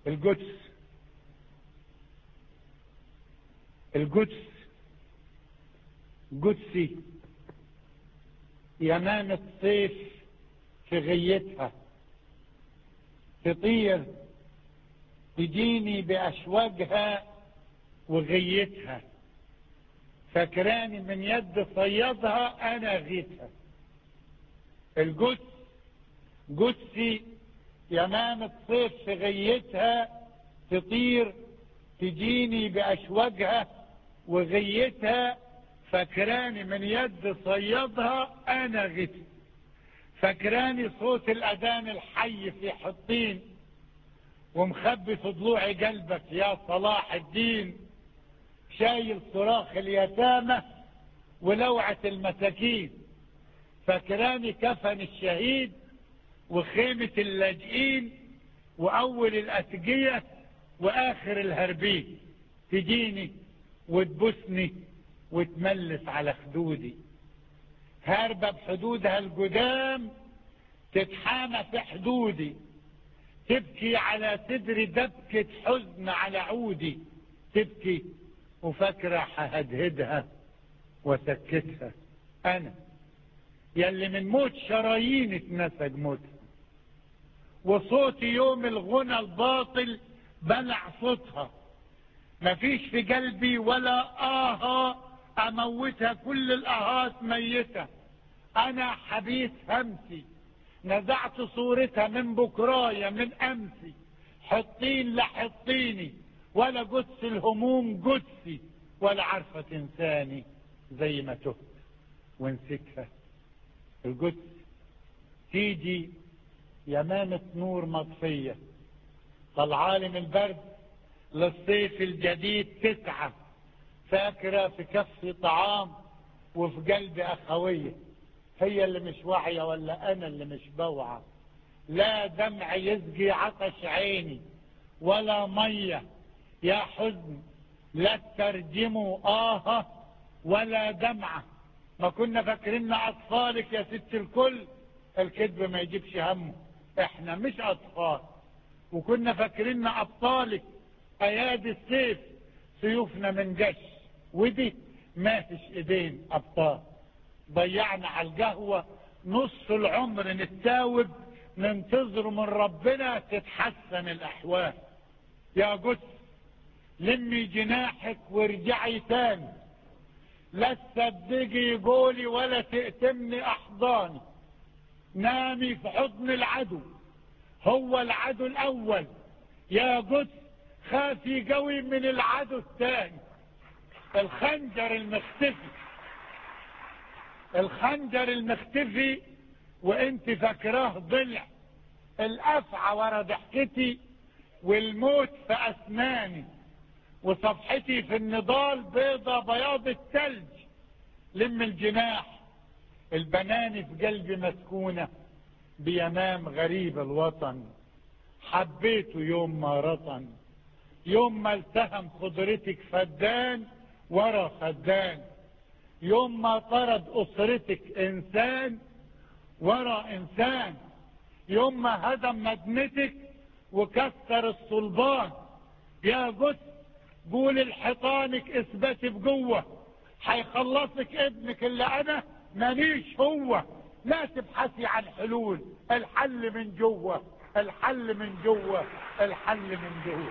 القدس. القدس قدسي، يمامة صيف في غيتها، تطير تجيني بأشواقها وغيتها، فكراني من يد صيادها أنا غيتها. القدس قدسي، يمامة صيف في غيتها، تطير تجيني بأشواقها وغيتها، فكراني من يد صيادها أنا غيتها. فكراني صوت الأذان الحي في حطين، ومخبي في ضلوع قلبك يا صلاح الدين، شايل صراخ اليتامى ولوعة المساكين. فكراني كفن الشهيد وخيمة اللاجئين، وأول الأتقية وآخر الهربين، تجيني وتبسني وتملس على خدودي، هاربة بحدودها القدام تتحامى في حدودي، تبكي على صدري دبكة حزن على عودي، تبكي وفكرة ههدهدها وسكتها. أنا يلي من موت شرايين اتنسج موتها، وصوتي يوم الغنى الباطل بلع صوتها، مفيش في قلبي ولا اموتها، كل الاهات ميتة. انا حبيس همسي نزعت صورتها من بكرايا من امسي، حطين لحطيني ولا قدس الهموم قدسي، ولا عارفة تنساني زي ما تهت ونسيتها. القدس تيجي يمامة نور مطفية، طلعالي من البرد للصيف الجديد تسعى، فاكرة في كفي طعام وفي قلبي أخوية، هي اللي مش واعية ولا أنا اللي مش بوعى؟ لا دمع يسقي عطش عيني ولا مية يا حزن، لا ترجموا ولا دمعة. ما كنا فاكريننا أطفالك يا ست الكل، الكذب ما يجيبش همه، احنا مش أطفال. وكنا فاكريننا أبطالك، أيادي السيف سيوفنا من جش، ودي ما فيش ايدين أبطال. ضيعنا على القهوة نص العمر نتاوب، ننتظر من ربنا تتحسن الأحوال. يا قدس لمي جناحك وارجعي تاني، لا تصدقي قولي ولا تأتمني أحضاني، نامي في حضن العدو، هو العدو الأول. يا قدس خافي قوي من العدو الثاني، الخنجر المختفي، الخنجر المختفي وانت فاكراه ضلع، الأفعى ورا ضحكتي والموت في أسناني، وصفحتي في النضال بيضة بياض الثلج. لم الجناح، البناني في قلبي مسكونة بيمام غريب الوطن، حبيته يوم ما رطن، يوم ما التهم خضرتك فدان ورا فدان، يوم ما طرد أسرتك إنسان ورا إنسان، يوم ما هدم مدنتك وكسر الصلبان. يا قدس قول لحيطانك اثبتي بقوة، هيخلصك ابنك اللي انا مانيش هو. لا تبحثي عن حلول، الحل من جوه، الحل من جوه، الحل من جوه.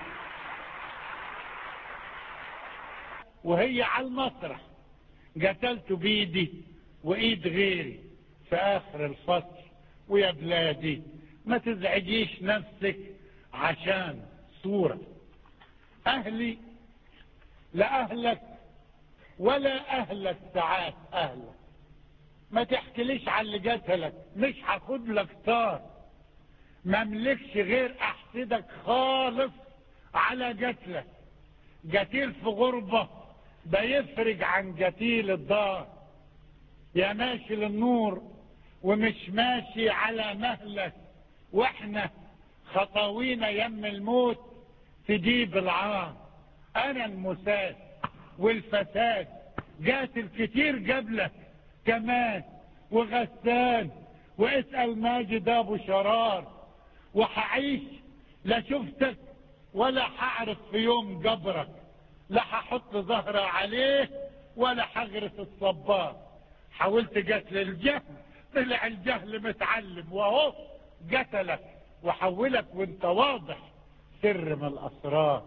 وهي على المسرح قتلت بيدي وايد غيري في اخر الفصل. ويا بلادي ما تزعجيش نفسك عشان صورة اهلي، لا اهلك ولا اهلك ساعات اهلك. ما تحكيليش على اللي قتلك، مش هاخد لك طار، ما املكش غير احسدك خالص على قتلك. قتيل في غربة بيفرج عن قتيل الدار، يا ماشي للنور ومش ماشي على مهلك، واحنا خطاوينا يم الموت تجيب العار. انا المساد والفساد، قاتل كتير قبلك كمان وغسان، واسأل ماجد ابو شرار، وحعيش لا شفتك ولا هعرف في يوم قبرك، لا هحط ظهري عليه ولا هغرس الصبار. حاولت قتل الجهل، طلع الجهل متعلم وهو قتلك وحولك وانت واضح سر من الاسرار.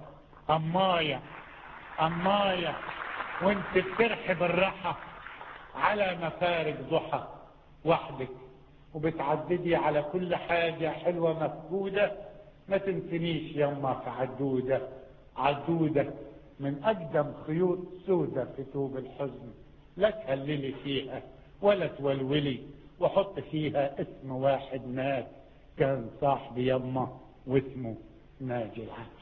أماية وانت بترحي بالراحة على مفارق ضحى وحدك، وبتعددي على كل حاجة حلوة مفقودة. ما تنسنيش يما في عدودة من أقدم خيوط سودة في توب الحزن. لا تهللي فيها ولا تولولي، وحط فيها اسم واحد مات كان صاحبي يما واسمه ناجي العلي.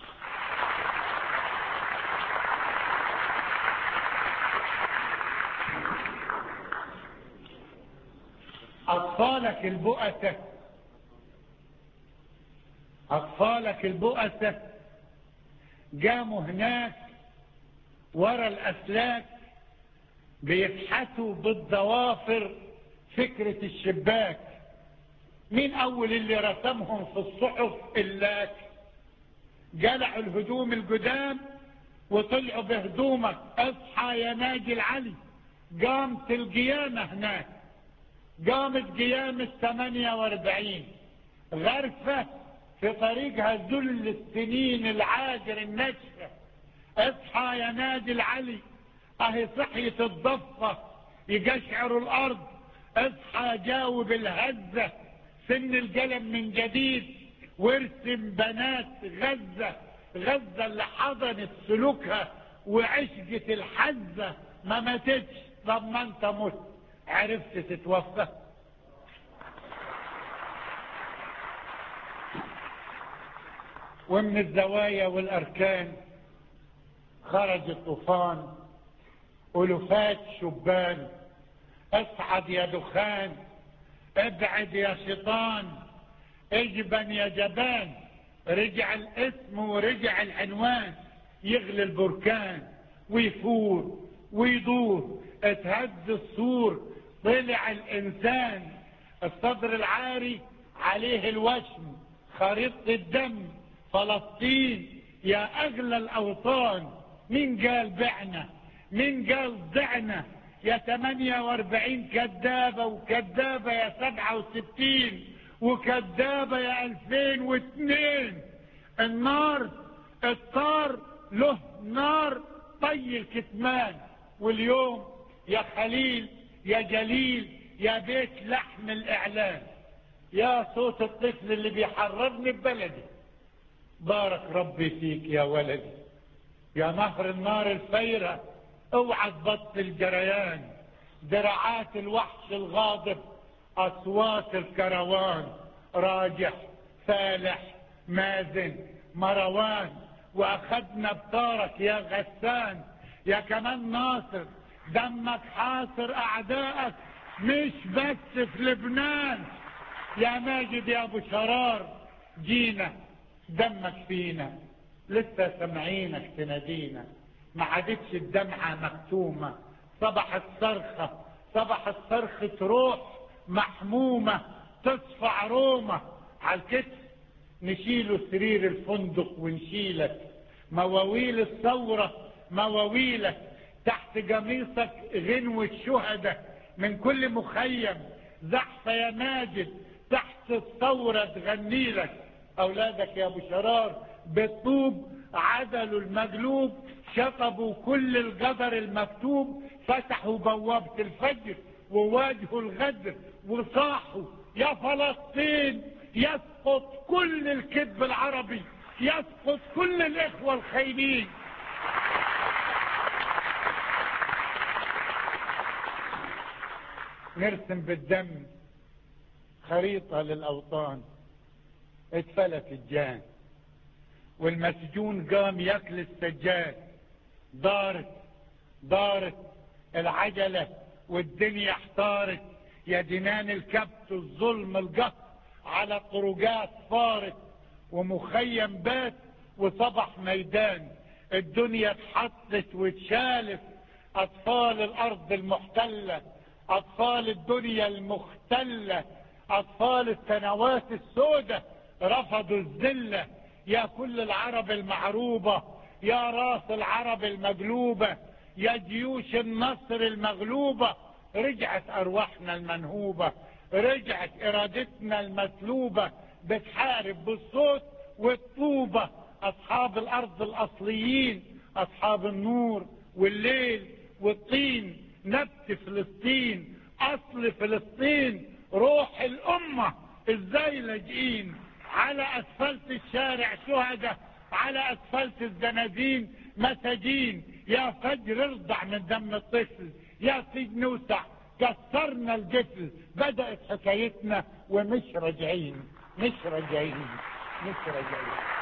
أطفالك البؤسة قاموا هناك ورا الأسلاك بيفحتوا بالضوافر فكرة الشباك. مين أول اللي رسمهم في الصحف؟ اللاك. جلعوا الهدوم القدام وطلعوا بهدومك. اصحى يا ناجي العلي. قامت القيامة هناك، قامت قيامة 48 غرفة في طريقها ذل السنين العاجر النشفة. اصحى يا ناجي العلي، اهي صحية الضفة يقشعر الارض. اصحى جاوب الهزة سن القلم من جديد، وارسم بنات غزة اللي حضنت سلوكها وعشقت الحزة ما ماتتش. طب ما انت مت عرفت تتوفى؟ ومن الزوايا والاركان خرج الطوفان، ألوفات شبان. اصعد يا دخان، ابعد يا شيطان، اجبن يا جبان. رجع الاسم ورجع العنوان، يغلي البركان ويفور ويدور. اتهز السور طلع الانسان، الصدر العاري عليه الوشم، خريطة الدم فلسطين يا اغلى الاوطان. مين قال بعنا؟ مين قال ضعنا؟ يا 48 كذابة وكذابة يا 67 وكذابة يا 2002. النار الطار له نار طي الكتمان. واليوم يا خليل يا جليل يا بيت لحم الاعلان، يا صوت الطفل اللي بيحررني ببلدي. بارك ربي فيك يا ولدي، يا نهر النار الفيرة اوعى تبطل جريان. دراعات الوحش الغاضب، اصوات الكروان، راجح فالح مازن مروان. واخدنا بطارك يا غسان، يا كمان ناصر دمك حاصر اعدائك مش بس في لبنان. يا ماجد يا ابو شرار جينا دمك فينا، لسه سمعينك تنادينا. ما عادتش الدمعة مكتومة، صبحت صرخة روح محمومة تصفع رومة. على الكتف نشيله سرير الفندق ونشيلك، مواويل الثورة مواويلك. تحت قميصك غنوة شهداء من كل مخيم، زحفة يا ماجد تحت الثورة تغنيلك. اولادك يا ابو شرار بالطوب عدلوا المقلوب، شطبوا كل القدر المكتوب، فتحوا بوابة الفجر وواجهوا الغدر وصاحوا يا فلسطين. يسقط كل الكذب العربي، يسقط كل الاخوة الخاينين. نرسم بالدم خريطة للأوطان. اتفلت الجان والمسجون قام ياكل السجاد. دارت العجلة والدنيا احتارت. يا جنان الكبت الظلم القهر على طرقات فارت. ومخيم بات وصبح ميدان، الدنيا اتحطت واتشالت. اطفال الارض المحتلة، اطفال الدنيا المختلة، اطفال السنوات السوداء رفضوا الذلة. يا كل العرب المعروبة، يا راس العرب المقلوبة، يا جيوش النصر المغلوبة. رجعت أرواحنا المنهوبة، رجعت إرادتنا المسلوبة، بتحارب بالصوت والطوبة. أصحاب الأرض الأصليين، أصحاب النور والليل والطين، نبت فلسطين، أصل فلسطين، روح الأمة. إزاي لاجئين على أسفلت الشارع شهداء، على أسفلت الزنازين مساجين. يا فجر ارضع من دم الطفل، يا سجن وسع كسرنا الجفل. بدأت حكايتنا ومش راجعين، مش راجعين، مش راجعين.